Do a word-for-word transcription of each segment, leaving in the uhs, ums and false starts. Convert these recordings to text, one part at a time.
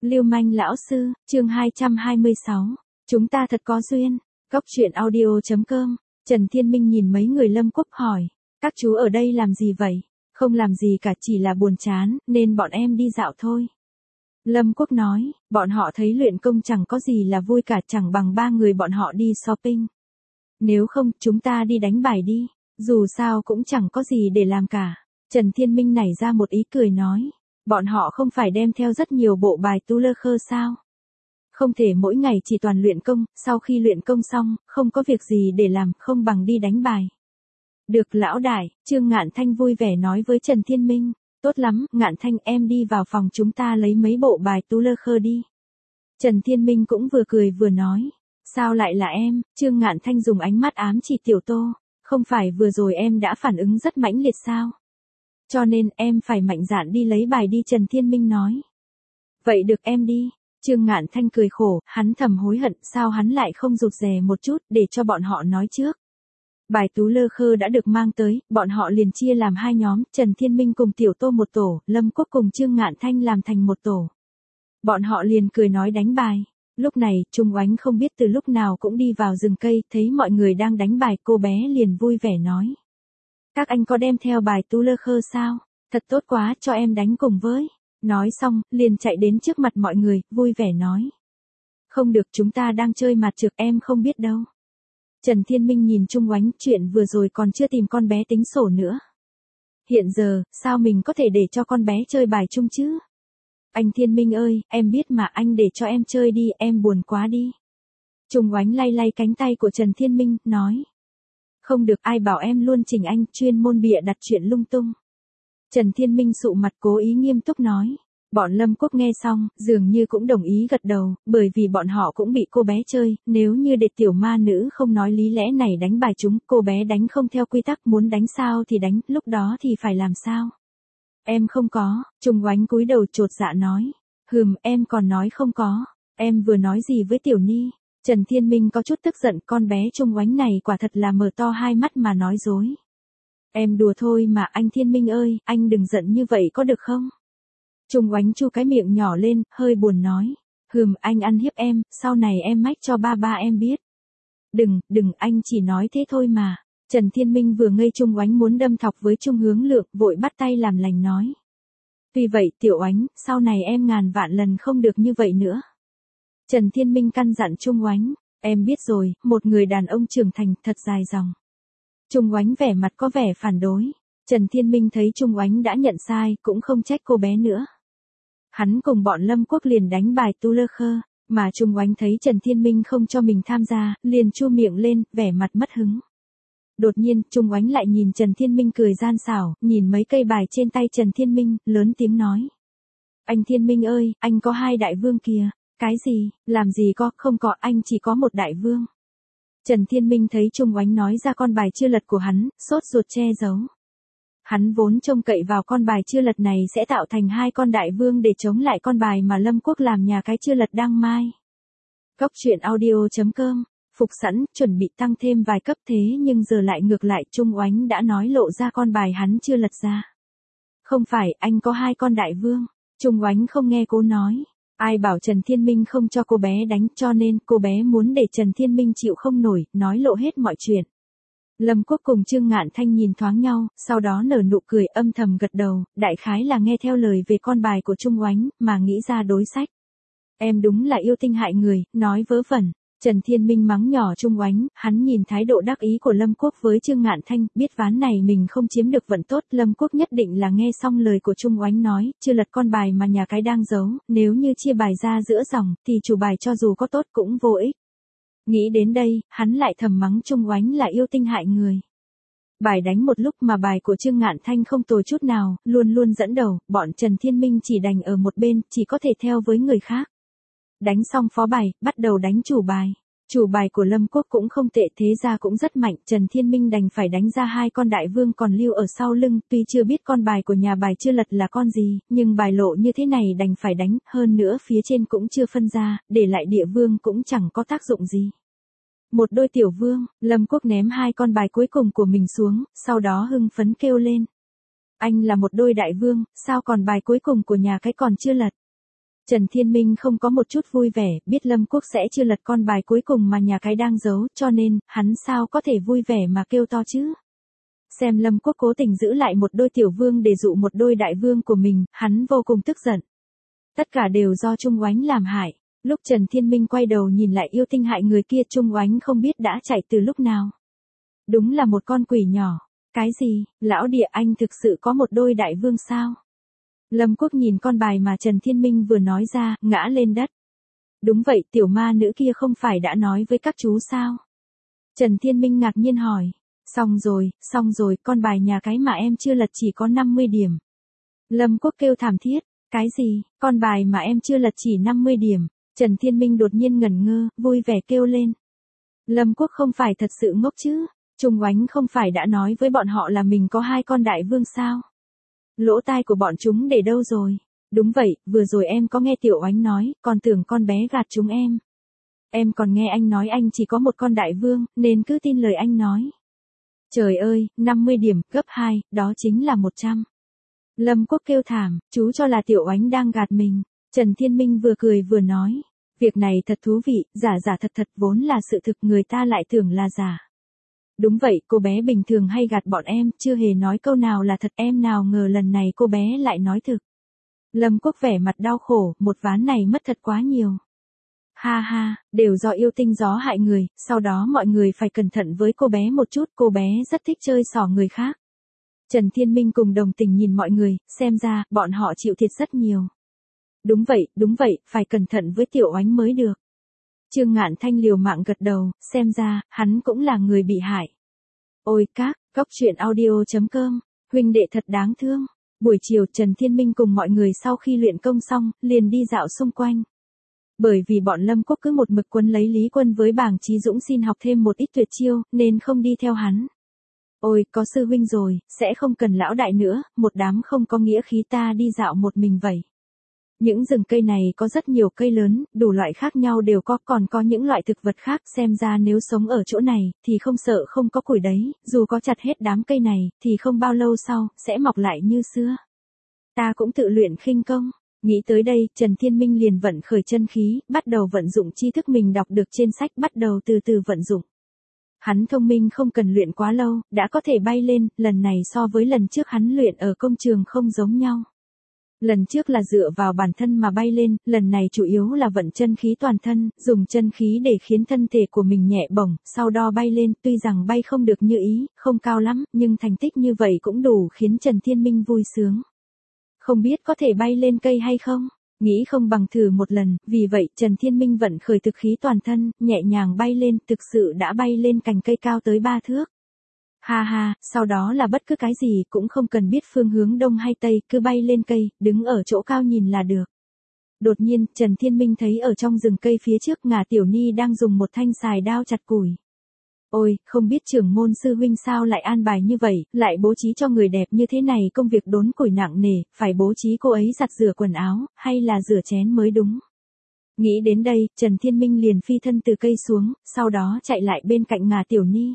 Lưu manh lão sư, chương hai trăm hai mươi sáu. Chúng ta thật có duyên. Cóc truyện audio chấm com. Trần Thiên Minh nhìn mấy người Lâm Quốc hỏi. Các chú ở đây làm gì vậy? Không làm gì cả, chỉ là buồn chán, nên bọn em đi dạo thôi. Lâm Quốc nói, bọn họ thấy luyện công chẳng có gì là vui cả, chẳng bằng ba người bọn họ đi shopping. Nếu không, chúng ta đi đánh bài đi. Dù sao cũng chẳng có gì để làm cả. Trần Thiên Minh nảy ra một ý cười nói. Bọn họ không phải đem theo rất nhiều bộ bài tu lơ khơ sao? Không thể mỗi ngày chỉ toàn luyện công, sau khi luyện công xong, không có việc gì để làm, không bằng đi đánh bài. Được lão đại, Trương Ngạn Thanh vui vẻ nói với Trần Thiên Minh. Tốt lắm, Ngạn Thanh, em đi vào phòng chúng ta lấy mấy bộ bài tu lơ khơ đi. Trần Thiên Minh cũng vừa cười vừa nói. Sao lại là em? Trương Ngạn Thanh dùng ánh mắt ám chỉ Tiểu Tô. Không phải vừa rồi em đã phản ứng rất mãnh liệt sao? Cho nên em phải mạnh dạn đi lấy bài đi, Trần Thiên Minh nói. Vậy được, em đi. Trương Ngạn Thanh cười khổ, hắn thầm hối hận sao hắn lại không rụt rè một chút để cho bọn họ nói trước. Bài tú lơ khơ đã được mang tới, bọn họ liền chia làm hai nhóm, Trần Thiên Minh cùng Tiểu Tô một tổ, Lâm Quốc cùng Trương Ngạn Thanh làm thành một tổ. Bọn họ liền cười nói đánh bài. Lúc này, Trung Oánh không biết từ lúc nào cũng đi vào rừng cây, thấy mọi người đang đánh bài, cô bé liền vui vẻ nói. Các anh có đem theo bài tu lơ khơ sao? Thật tốt quá, cho em đánh cùng với. Nói xong, liền chạy đến trước mặt mọi người, vui vẻ nói. Không được, chúng ta đang chơi mặt trược, em không biết đâu. Trần Thiên Minh nhìn Trung Oánh, chuyện vừa rồi còn chưa tìm con bé tính sổ nữa. Hiện giờ, sao mình có thể để cho con bé chơi bài chung chứ? Anh Thiên Minh ơi, em biết mà, anh để cho em chơi đi, em buồn quá đi. Trung Oánh lay lay cánh tay của Trần Thiên Minh, nói. Không được, ai bảo em luôn chỉnh anh, chuyên môn bịa đặt chuyện lung tung. Trần Thiên Minh sụ mặt cố ý nghiêm túc nói. Bọn Lâm Quốc nghe xong, dường như cũng đồng ý gật đầu, bởi vì bọn họ cũng bị cô bé chơi, nếu như để tiểu ma nữ không nói lý lẽ này đánh bài chúng, cô bé đánh không theo quy tắc, muốn đánh sao thì đánh, lúc đó thì phải làm sao? Em không có, Trung Oánh cúi đầu chột dạ nói. Hừm, em còn nói không có, em vừa nói gì với Tiểu Ni? Trần Thiên Minh có chút tức giận, con bé Trung Oánh này quả thật là mở to hai mắt mà nói dối. Em đùa thôi mà, anh Thiên Minh ơi, anh đừng giận như vậy có được không? Trung Oánh chu cái miệng nhỏ lên, hơi buồn nói. Hừm, anh ăn hiếp em, sau này em mách cho ba ba em biết. Đừng, đừng, anh chỉ nói thế thôi mà. Trần Thiên Minh vừa ngây, Trung Oánh muốn đâm thọc với Trung Hướng Lượng, vội bắt tay làm lành nói. Vì vậy, Tiểu Oánh, sau này em ngàn vạn lần không được như vậy nữa. Trần Thiên Minh căn dặn Trung Oánh, em biết rồi, một người đàn ông trưởng thành thật dài dòng. Trung Oánh vẻ mặt có vẻ phản đối. Trần Thiên Minh thấy Trung Oánh đã nhận sai, cũng không trách cô bé nữa. Hắn cùng bọn Lâm Quốc liền đánh bài tu lơ khơ, mà Trung Oánh thấy Trần Thiên Minh không cho mình tham gia, liền chu miệng lên, vẻ mặt mất hứng. Đột nhiên, Trung Oánh lại nhìn Trần Thiên Minh cười gian xảo, nhìn mấy cây bài trên tay Trần Thiên Minh, lớn tiếng nói. Anh Thiên Minh ơi, anh có hai đại vương kìa. Cái gì, làm gì có, không có, anh chỉ có một đại vương. Trần Thiên Minh thấy Trung Oánh nói ra con bài chưa lật của hắn, sốt ruột che giấu. Hắn vốn trông cậy vào con bài chưa lật này sẽ tạo thành hai con đại vương để chống lại con bài mà Lâm Quốc làm nhà cái chưa lật đang mai. Cóc truyện audio chấm com. Phục sẵn, chuẩn bị tăng thêm vài cấp, thế nhưng giờ lại ngược lại, Trung Oánh đã nói lộ ra con bài hắn chưa lật ra. Không phải, anh có hai con đại vương. Trung Oánh không nghe cô nói. Ai bảo Trần Thiên Minh không cho cô bé đánh, cho nên cô bé muốn để Trần Thiên Minh chịu không nổi, nói lộ hết mọi chuyện. Lâm Quốc cùng Trương Ngạn Thanh nhìn thoáng nhau, sau đó nở nụ cười, âm thầm gật đầu, đại khái là nghe theo lời về con bài của Trung Oánh, mà nghĩ ra đối sách. Em đúng là yêu tinh hại người, nói vớ vẩn. Trần Thiên Minh mắng nhỏ Trung Oánh, hắn nhìn thái độ đắc ý của Lâm Quốc với Trương Ngạn Thanh, biết ván này mình không chiếm được vận tốt, Lâm Quốc nhất định là nghe xong lời của Trung Oánh nói, chưa lật con bài mà nhà cái đang giấu, nếu như chia bài ra giữa dòng, thì chủ bài cho dù có tốt cũng vô ích. Nghĩ đến đây, hắn lại thầm mắng Trung Oánh là yêu tinh hại người. Bài đánh một lúc mà bài của Trương Ngạn Thanh không tồi chút nào, luôn luôn dẫn đầu, bọn Trần Thiên Minh chỉ đành ở một bên, chỉ có thể theo với người khác. Đánh xong phó bài, bắt đầu đánh chủ bài. Chủ bài của Lâm Quốc cũng không tệ, thế ra cũng rất mạnh, Trần Thiên Minh đành phải đánh ra hai con đại vương còn lưu ở sau lưng, tuy chưa biết con bài của nhà bài chưa lật là con gì, nhưng bài lộ như thế này đành phải đánh, hơn nữa phía trên cũng chưa phân ra, để lại địa vương cũng chẳng có tác dụng gì. Một đôi tiểu vương, Lâm Quốc ném hai con bài cuối cùng của mình xuống, sau đó hưng phấn kêu lên. Anh là một đôi đại vương, sao còn bài cuối cùng của nhà cái còn chưa lật? Trần Thiên Minh không có một chút vui vẻ, biết Lâm Quốc sẽ chưa lật con bài cuối cùng mà nhà cái đang giấu, cho nên, hắn sao có thể vui vẻ mà kêu to chứ. Xem Lâm Quốc cố tình giữ lại một đôi tiểu vương để dụ một đôi đại vương của mình, hắn vô cùng tức giận. Tất cả đều do Trung Oánh làm hại. Lúc Trần Thiên Minh quay đầu nhìn lại yêu tinh hại người kia, Trung Oánh không biết đã chạy từ lúc nào. Đúng là một con quỷ nhỏ. Cái gì, lão địa anh thực sự có một đôi đại vương sao? Lâm Quốc nhìn con bài mà Trần Thiên Minh vừa nói ra, ngã lên đất. Đúng vậy, tiểu ma nữ kia không phải đã nói với các chú sao? Trần Thiên Minh ngạc nhiên hỏi. Xong rồi, xong rồi, con bài nhà cái mà em chưa lật chỉ có năm mươi điểm. Lâm Quốc kêu thảm thiết. Cái gì, con bài mà em chưa lật chỉ năm mươi điểm. Trần Thiên Minh đột nhiên ngẩn ngơ, vui vẻ kêu lên. Lâm Quốc không phải thật sự ngốc chứ? Trung Oánh không phải đã nói với bọn họ là mình có hai con đại vương sao? Lỗ tai của bọn chúng để đâu rồi? Đúng vậy, vừa rồi em có nghe Tiểu Oánh nói, còn tưởng con bé gạt chúng em. Em còn nghe anh nói anh chỉ có một con đại vương, nên cứ tin lời anh nói. Trời ơi, năm mươi điểm, gấp hai, đó chính là một trăm. Lâm Quốc kêu thảm, chú cho là Tiểu Oánh đang gạt mình. Trần Thiên Minh vừa cười vừa nói. Việc này thật thú vị, giả giả thật thật vốn là sự thực, người ta lại tưởng là giả. Đúng vậy, cô bé bình thường hay gạt bọn em, chưa hề nói câu nào là thật, em nào ngờ lần này cô bé lại nói thực. Lâm Quốc vẻ mặt đau khổ, một ván này mất thật quá nhiều. Ha ha, đều do yêu tinh gió hại người, sau đó mọi người phải cẩn thận với cô bé một chút, cô bé rất thích chơi xỏ người khác. Trần Thiên Minh cùng đồng tình nhìn mọi người, xem ra, bọn họ chịu thiệt rất nhiều. Đúng vậy, đúng vậy, phải cẩn thận với Tiểu Oánh mới được. Trương Ngạn Thanh liều mạng gật đầu, xem ra, hắn cũng là người bị hại. Ôi các, góc truyện audio.com, huynh đệ thật đáng thương. Buổi chiều Trần Thiên Minh cùng mọi người sau khi luyện công xong, liền đi dạo xung quanh. Bởi vì bọn Lâm Quốc cứ một mực quấn lấy Lý Quân với Bàng Chí Dũng xin học thêm một ít tuyệt chiêu, nên không đi theo hắn. Ôi, có sư huynh rồi, sẽ không cần lão đại nữa, một đám không có nghĩa khí ta đi dạo một mình vậy. Những rừng cây này có rất nhiều cây lớn, đủ loại khác nhau đều có, còn có những loại thực vật khác, xem ra nếu sống ở chỗ này, thì không sợ không có củi đấy, dù có chặt hết đám cây này, thì không bao lâu sau, sẽ mọc lại như xưa. Ta cũng tự luyện khinh công. Nghĩ tới đây, Trần Thiên Minh liền vận khởi chân khí, bắt đầu vận dụng tri thức mình đọc được trên sách, bắt đầu từ từ vận dụng. Hắn thông minh không cần luyện quá lâu, đã có thể bay lên, lần này so với lần trước hắn luyện ở công trường không giống nhau. Lần trước là dựa vào bản thân mà bay lên, lần này chủ yếu là vận chân khí toàn thân, dùng chân khí để khiến thân thể của mình nhẹ bổng, sau đó bay lên, tuy rằng bay không được như ý, không cao lắm, nhưng thành tích như vậy cũng đủ khiến Trần Thiên Minh vui sướng. Không biết có thể bay lên cây hay không? Nghĩ không bằng thử một lần, vì vậy Trần Thiên Minh vận khởi thực khí toàn thân, nhẹ nhàng bay lên, thực sự đã bay lên cành cây cao tới ba thước. Ha ha, sau đó là bất cứ cái gì cũng không cần biết phương hướng đông hay tây, cứ bay lên cây, đứng ở chỗ cao nhìn là được. Đột nhiên, Trần Thiên Minh thấy ở trong rừng cây phía trước Ngà Tiểu Ni đang dùng một thanh xài đao chặt củi. Ôi, không biết trưởng môn sư huynh sao lại an bài như vậy, lại bố trí cho người đẹp như thế này công việc đốn củi nặng nề, phải bố trí cô ấy giặt rửa quần áo, hay là rửa chén mới đúng. Nghĩ đến đây, Trần Thiên Minh liền phi thân từ cây xuống, sau đó chạy lại bên cạnh Ngà Tiểu Ni.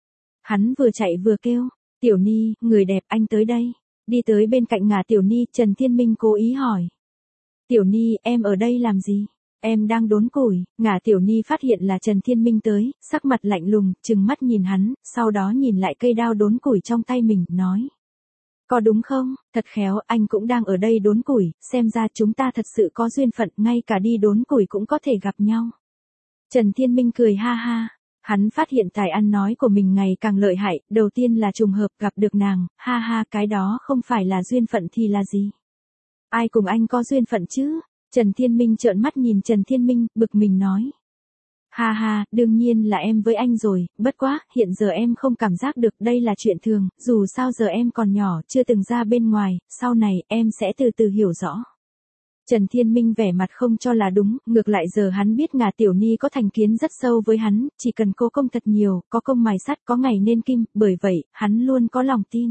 Hắn vừa chạy vừa kêu, Tiểu Ni, người đẹp anh tới đây. Đi tới bên cạnh Ngà Tiểu Ni, Trần Thiên Minh cố ý hỏi. Tiểu Ni, em ở đây làm gì? Em đang đốn củi. Ngà Tiểu Ni phát hiện là Trần Thiên Minh tới, sắc mặt lạnh lùng, trừng mắt nhìn hắn, sau đó nhìn lại cây đao đốn củi trong tay mình, nói. Có đúng không? Thật khéo, anh cũng đang ở đây đốn củi, xem ra chúng ta thật sự có duyên phận, ngay cả đi đốn củi cũng có thể gặp nhau. Trần Thiên Minh cười ha ha. Hắn phát hiện tài ăn nói của mình ngày càng lợi hại, đầu tiên là trùng hợp gặp được nàng, ha ha, cái đó không phải là duyên phận thì là gì? Ai cùng anh có duyên phận chứ? Trần Thiên Minh trợn mắt nhìn Trần Thiên Minh, bực mình nói. Ha ha, đương nhiên là em với anh rồi, bất quá, hiện giờ em không cảm giác được, đây là chuyện thường, dù sao giờ em còn nhỏ, chưa từng ra bên ngoài, sau này, em sẽ từ từ hiểu rõ. Trần Thiên Minh vẻ mặt không cho là đúng, ngược lại giờ hắn biết Ngà Tiểu Ni có thành kiến rất sâu với hắn, chỉ cần cô công thật nhiều, có công mài sắt có ngày nên kim, bởi vậy, hắn luôn có lòng tin.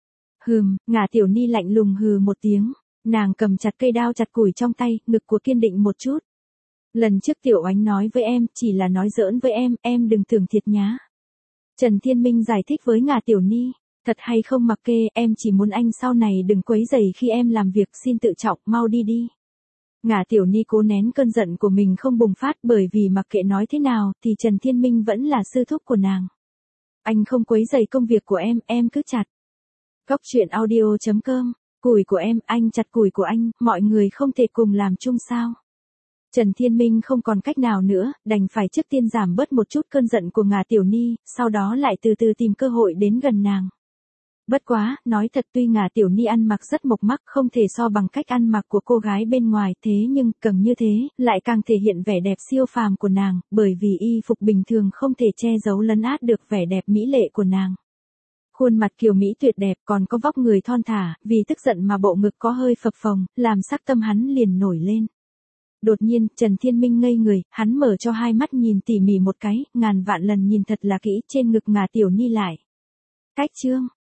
Hừm, Ngà Tiểu Ni lạnh lùng hừ một tiếng, nàng cầm chặt cây đao chặt củi trong tay, ngực của kiên định một chút. Lần trước Tiểu Oánh nói với em, chỉ là nói giỡn với em, em đừng tưởng thiệt nhá. Trần Thiên Minh giải thích với Ngà Tiểu Ni. Thật hay không mặc kệ, em chỉ muốn anh sau này đừng quấy rầy khi em làm việc, xin tự trọng, mau đi đi. Ngả Tiểu Ni cố nén cơn giận của mình không bùng phát bởi vì mặc kệ nói thế nào thì Trần Thiên Minh vẫn là sư thúc của nàng. Anh không quấy rầy công việc của em, em cứ chặt. Cốc truyện audio chấm com, củi của em, anh chặt củi của anh, mọi người không thể cùng làm chung sao? Trần Thiên Minh không còn cách nào nữa, đành phải trước tiên giảm bớt một chút cơn giận của Ngả Tiểu Ni, sau đó lại từ từ tìm cơ hội đến gần nàng. Bất quá, nói thật tuy Ngả Tiểu Ni ăn mặc rất mộc mắc không thể so bằng cách ăn mặc của cô gái bên ngoài thế nhưng càng như thế, lại càng thể hiện vẻ đẹp siêu phàm của nàng, bởi vì y phục bình thường không thể che giấu lấn át được vẻ đẹp mỹ lệ của nàng. Khuôn mặt kiều mỹ tuyệt đẹp còn có vóc người thon thả, vì tức giận mà bộ ngực có hơi phập phồng, làm sắc tâm hắn liền nổi lên. Đột nhiên, Trần Thiên Minh ngây người, hắn mở cho hai mắt nhìn tỉ mỉ một cái, ngàn vạn lần nhìn thật là kỹ trên ngực Ngả Tiểu Ni lại. Cách chương